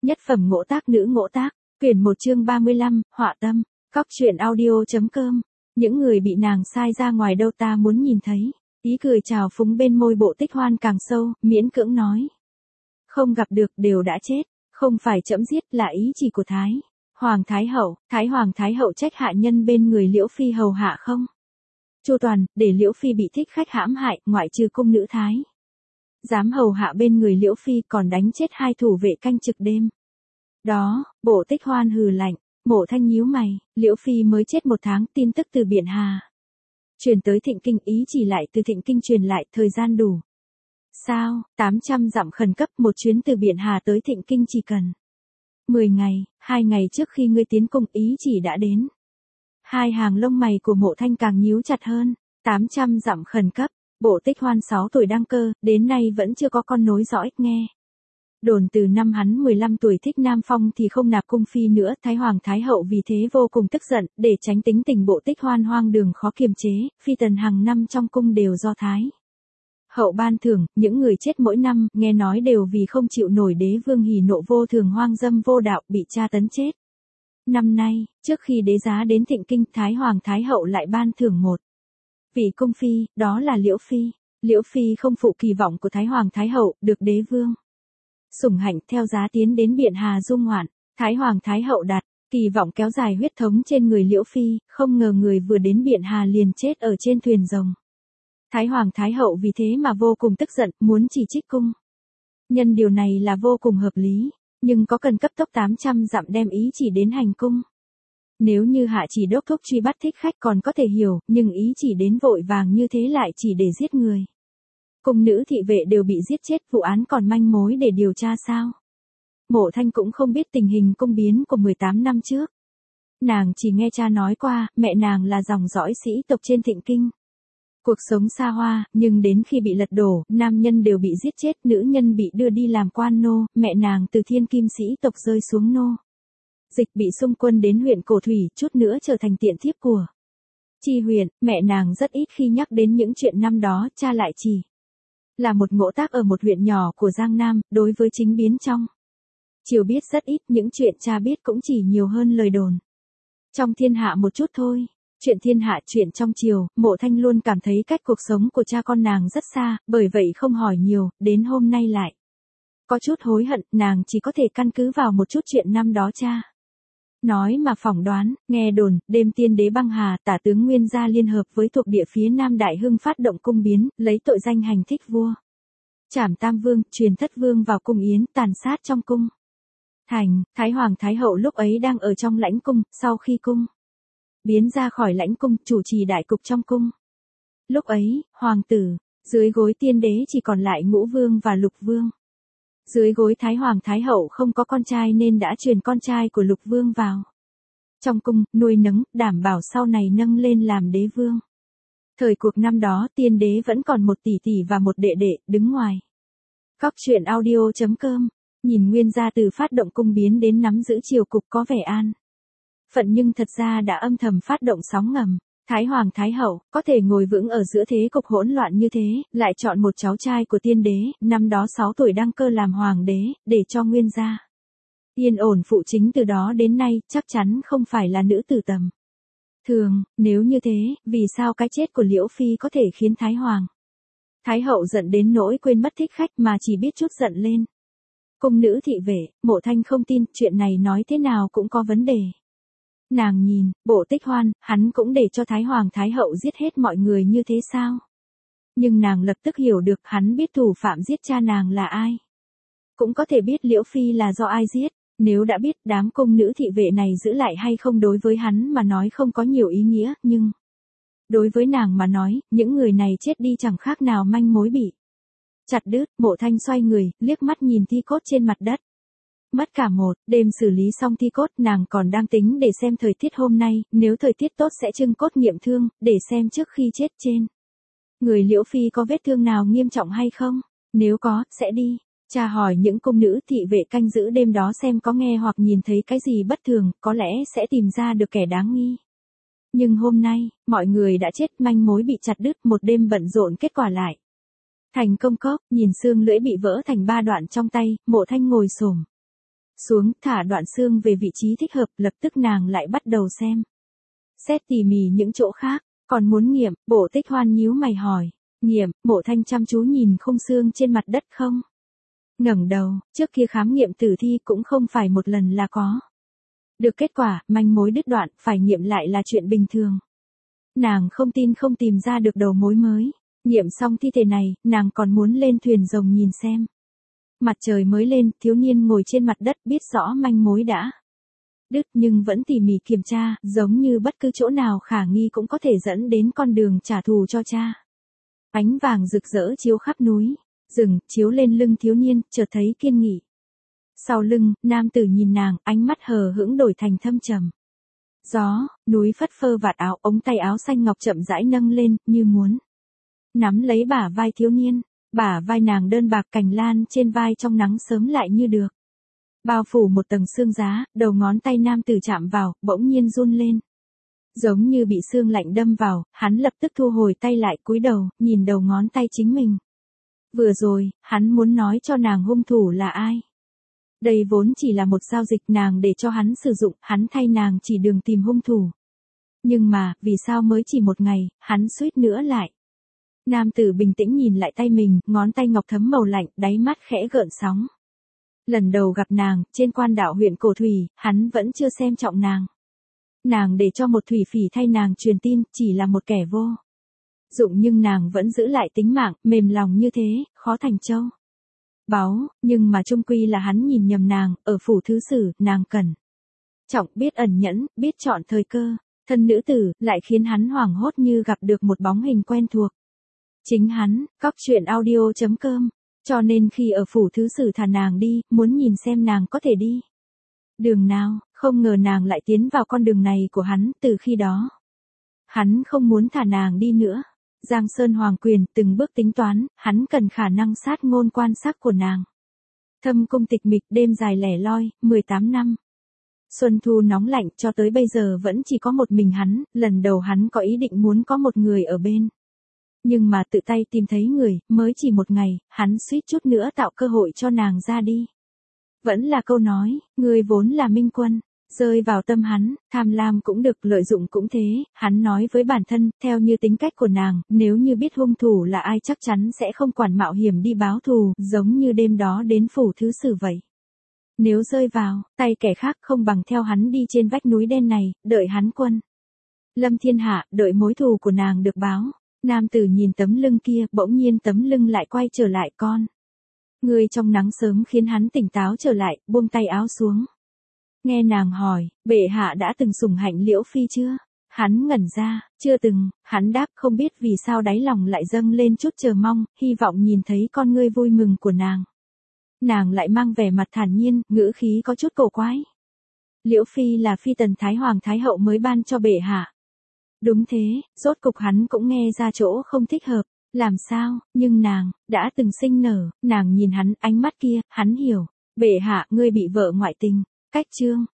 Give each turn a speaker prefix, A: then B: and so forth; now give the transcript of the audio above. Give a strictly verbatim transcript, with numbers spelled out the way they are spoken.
A: Nhất phẩm ngỗ tác nữ ngỗ tác, quyển một chương ba mươi lăm, họa tâm, cóc truyện audio.com. Những người bị nàng sai ra ngoài đâu ta muốn nhìn thấy. Ý cười trào phúng bên môi Bộ Tích Hoan càng sâu, miễn cưỡng nói. Không gặp được đều đã chết, không phải trẫm giết là ý chỉ của Thái. Hoàng Thái Hậu, Thái Hoàng Thái Hậu trách hạ nhân bên người Liễu Phi hầu hạ không? Chu toàn, để Liễu Phi bị thích khách hãm hại, ngoại trừ cung nữ Thái. Dám hầu hạ bên người Liễu Phi còn đánh chết hai thủ vệ canh trực đêm. Đó, Bộ Tích Hoan hừ lạnh, Mộ Thanh nhíu mày, Liễu Phi mới chết một tháng, tin tức từ Biện Hà. Truyền tới Thịnh Kinh, ý chỉ lại từ Thịnh Kinh truyền lại, thời gian đủ. Sao, tám trăm dặm khẩn cấp, một chuyến từ Biện Hà tới Thịnh Kinh chỉ cần mười ngày, hai ngày trước khi ngươi tiến cung, ý chỉ đã đến. Hai hàng lông mày của Mộ Thanh càng nhíu chặt hơn, tám trăm dặm khẩn cấp, Bộ Tích Hoan sáu tuổi đăng cơ, đến nay vẫn chưa có con nối dõi, nghe. Đồn từ năm hắn mười lăm tuổi thích Nam Phong thì không nạp cung phi nữa, Thái Hoàng Thái Hậu vì thế vô cùng tức giận, để tránh tính tình Bộ Tích Hoan hoang đường khó kiềm chế, phi tần hàng năm trong cung đều do Thái Hậu ban thưởng, những người chết mỗi năm, nghe nói đều vì không chịu nổi đế vương hỉ nộ vô thường hoang dâm vô đạo, bị tra tấn chết. Năm nay, trước khi đế giá đến Thịnh Kinh, Thái Hoàng Thái Hậu lại ban thưởng một vị cung phi, đó là Liễu Phi. Liễu Phi không phụ kỳ vọng của Thái Hoàng Thái Hậu, được đế vương sủng hạnh, theo giá tiến đến Biện Hà dung ngoạn. Thái Hoàng Thái Hậu đặt kỳ vọng kéo dài huyết thống trên người Liễu Phi, không ngờ người vừa đến Biện Hà liền chết ở trên thuyền rồng. Thái Hoàng Thái Hậu vì thế mà vô cùng tức giận, muốn chỉ trích cung nhân, điều này là vô cùng hợp lý, nhưng có cần cấp tốc tám trăm dặm đem ý chỉ đến hành cung. Nếu như hạ chỉ đốc thúc truy bắt thích khách còn có thể hiểu, nhưng ý chỉ đến vội vàng như thế lại chỉ để giết người. Cung nữ thị vệ đều bị giết chết, vụ án còn manh mối để điều tra sao? Mộ Thanh cũng không biết tình hình cung biến của mười tám năm trước. Nàng chỉ nghe cha nói qua, mẹ nàng là dòng dõi sĩ tộc trên Thịnh Kinh. Cuộc sống xa hoa, nhưng đến khi bị lật đổ, nam nhân đều bị giết chết, nữ nhân bị đưa đi làm quan nô, mẹ nàng từ thiên kim sĩ tộc rơi xuống nô dịch bị xung quân đến huyện Cổ Thủy, chút nữa trở thành tiện thiếp của Chi huyện. Mẹ nàng rất ít khi nhắc đến những chuyện năm đó, cha lại chỉ là một ngỗ tác ở một huyện nhỏ của Giang Nam, đối với chính biến trong triều biết rất ít, những chuyện cha biết cũng chỉ nhiều hơn lời đồn trong thiên hạ một chút thôi. Chuyện thiên hạ, chuyện trong triều, Mộ Thanh luôn cảm thấy cách cuộc sống của cha con nàng rất xa, bởi vậy không hỏi nhiều, đến hôm nay lại có chút hối hận, nàng chỉ có thể căn cứ vào một chút chuyện năm đó cha nói mà phỏng đoán. Nghe đồn, đêm tiên đế băng hà, tả tướng Nguyên Gia liên hợp với thuộc địa phía Nam Đại Hưng phát động cung biến, lấy tội danh hành thích vua, trảm tam vương, truyền thất vương vào cung yến, tàn sát trong cung thành. Thái Hoàng Thái Hậu lúc ấy đang ở trong lãnh cung, sau khi cung biến ra khỏi lãnh cung, chủ trì đại cục trong cung. Lúc ấy, hoàng tử dưới gối tiên đế chỉ còn lại Ngũ Vương và Lục Vương. Dưới gối Thái Hoàng Thái Hậu không có con trai nên đã truyền con trai của Lục Vương vào trong cung, nuôi nấng, đảm bảo sau này nâng lên làm đế vương. Thời cuộc năm đó, tiên đế vẫn còn một tỷ tỷ và một đệ đệ, đứng ngoài. Cóc truyện audio.com, nhìn Nguyên Gia từ phát động cung biến đến nắm giữ triều cục có vẻ an phận nhưng thật ra đã âm thầm phát động sóng ngầm. Thái Hoàng Thái Hậu, có thể ngồi vững ở giữa thế cục hỗn loạn như thế, lại chọn một cháu trai của tiên đế, năm đó sáu tuổi đăng cơ làm hoàng đế, để cho Nguyên Gia yên ổn phụ chính, từ đó đến nay, chắc chắn không phải là nữ tử tầm thường. Nếu như thế, vì sao cái chết của Liễu Phi có thể khiến Thái Hoàng Thái Hậu giận đến nỗi quên mất thích khách mà chỉ biết chút giận lên cung nữ thị vệ? Mộ Thanh không tin, chuyện này nói thế nào cũng có vấn đề. Nàng nhìn, Bộ Tích Hoan, hắn cũng để cho Thái Hoàng Thái Hậu giết hết mọi người như thế sao? Nhưng nàng lập tức hiểu được, hắn biết thủ phạm giết cha nàng là ai. Cũng có thể biết Liễu Phi là do ai giết. Nếu đã biết, đám cung nữ thị vệ này giữ lại hay không đối với hắn mà nói không có nhiều ý nghĩa, nhưng đối với nàng mà nói, những người này chết đi chẳng khác nào manh mối bị chặt đứt. Mộ Thanh xoay người, liếc mắt nhìn thi cốt trên mặt đất. Mất cả một đêm xử lý xong thi cốt, nàng còn đang tính để xem thời tiết hôm nay, nếu thời tiết tốt sẽ trưng cốt nghiệm thương, để xem trước khi chết trên người Liễu Phi có vết thương nào nghiêm trọng hay không. Nếu có, sẽ đi tra hỏi những cung nữ thị vệ canh giữ đêm đó xem có nghe hoặc nhìn thấy cái gì bất thường, có lẽ sẽ tìm ra được kẻ đáng nghi. Nhưng hôm nay, mọi người đã chết, manh mối bị chặt đứt, một đêm bận rộn kết quả lại thành công cốc. Nhìn xương lưỡi bị vỡ thành ba đoạn trong tay, Mộ Thanh ngồi xổm xuống, thả đoạn xương về vị trí thích hợp, lập tức nàng lại bắt đầu xem. Xét tỉ mỉ những chỗ khác, còn muốn nghiệm, Bộ Tích Hoan nhíu mày hỏi. Nghiệm, Mộ Thanh chăm chú nhìn khung xương trên mặt đất không? Ngẩng đầu, trước kia khám nghiệm tử thi cũng không phải một lần là có. Được kết quả, manh mối đứt đoạn, phải nghiệm lại là chuyện bình thường. Nàng không tin không tìm ra được đầu mối mới. Nghiệm xong thi thể này, nàng còn muốn lên thuyền rồng nhìn xem. Mặt trời mới lên, thiếu niên ngồi trên mặt đất biết rõ manh mối đã đứt nhưng vẫn tỉ mỉ kiểm tra, giống như bất cứ chỗ nào khả nghi cũng có thể dẫn đến con đường trả thù cho cha. Ánh vàng rực rỡ chiếu khắp núi, rừng, chiếu lên lưng thiếu niên, chợt thấy kiên nghị. Sau lưng, nam tử nhìn nàng, ánh mắt hờ hững đổi thành thâm trầm. Gió, núi phất phơ vạt áo, ống tay áo xanh ngọc chậm rãi nâng lên, như muốn nắm lấy bả vai thiếu niên. Bả vai nàng đơn bạc, cành lan trên vai trong nắng sớm lại như được bao phủ một tầng sương giá, đầu ngón tay nam tử chạm vào, bỗng nhiên run lên. Giống như bị sương lạnh đâm vào, hắn lập tức thu hồi tay lại, cúi đầu, nhìn đầu ngón tay chính mình. Vừa rồi, hắn muốn nói cho nàng hung thủ là ai. Đây vốn chỉ là một giao dịch nàng để cho hắn sử dụng, hắn thay nàng chỉ đường tìm hung thủ. Nhưng mà, vì sao mới chỉ một ngày, hắn suýt nữa lại. Nam tử bình tĩnh nhìn lại tay mình, ngón tay ngọc thấm màu lạnh, đáy mắt khẽ gợn sóng. Lần đầu gặp nàng, trên quan đạo huyện Cổ Thủy, hắn vẫn chưa xem trọng nàng. Nàng để cho một thủy phỉ thay nàng truyền tin, chỉ là một kẻ vô dụng nhưng nàng vẫn giữ lại tính mạng, mềm lòng như thế, khó thành châu báu, nhưng mà chung quy là hắn nhìn nhầm nàng, ở phủ thứ sử, nàng cẩn trọng, biết ẩn nhẫn, biết chọn thời cơ, thân nữ tử, lại khiến hắn hoảng hốt như gặp được một bóng hình quen thuộc. Chính hắn, cóc truyện audio chấm com. Cho nên khi ở phủ thứ sử thả nàng đi, muốn nhìn xem nàng có thể đi đường nào, không ngờ nàng lại tiến vào con đường này của hắn, từ khi đó. Hắn không muốn thả nàng đi nữa. Giang Sơn Hoàng Quyền, từng bước tính toán, hắn cần khả năng sát ngôn quan sát của nàng. Thâm cung tịch mịch, đêm dài lẻ loi, mười tám năm. Xuân thu nóng lạnh, cho tới bây giờ vẫn chỉ có một mình hắn, lần đầu hắn có ý định muốn có một người ở bên. Nhưng mà tự tay tìm thấy người, mới chỉ một ngày, hắn suýt chút nữa tạo cơ hội cho nàng ra đi. Vẫn là câu nói, người vốn là minh quân, rơi vào tâm hắn, tham lam cũng được, lợi dụng cũng thế, hắn nói với bản thân, theo như tính cách của nàng, nếu như biết hung thủ là ai chắc chắn sẽ không quản mạo hiểm đi báo thù, giống như đêm đó đến phủ thứ sử vậy. Nếu rơi vào tay kẻ khác không bằng theo hắn đi trên vách núi đen này, đợi hắn quân lâm thiên hạ, đợi mối thù của nàng được báo. Nam tử nhìn tấm lưng kia, bỗng nhiên tấm lưng lại quay trở lại con. Người trong nắng sớm khiến hắn tỉnh táo trở lại, buông tay áo xuống. Nghe nàng hỏi, bệ hạ đã từng sủng hạnh Liễu Phi chưa? Hắn ngẩn ra, chưa từng, hắn đáp không biết vì sao đáy lòng lại dâng lên chút chờ mong, hy vọng nhìn thấy con ngươi vui mừng của nàng. Nàng lại mang vẻ mặt thản nhiên, ngữ khí có chút cổ quái. Liễu Phi là phi tần Thái Hoàng Thái Hậu mới ban cho bệ hạ. Đúng thế, rốt cục hắn cũng nghe ra chỗ không thích hợp, làm sao, nhưng nàng, đã từng sinh nở, nàng nhìn hắn, ánh mắt kia, hắn hiểu, bệ hạ, ngươi bị vợ ngoại tình, cách chương.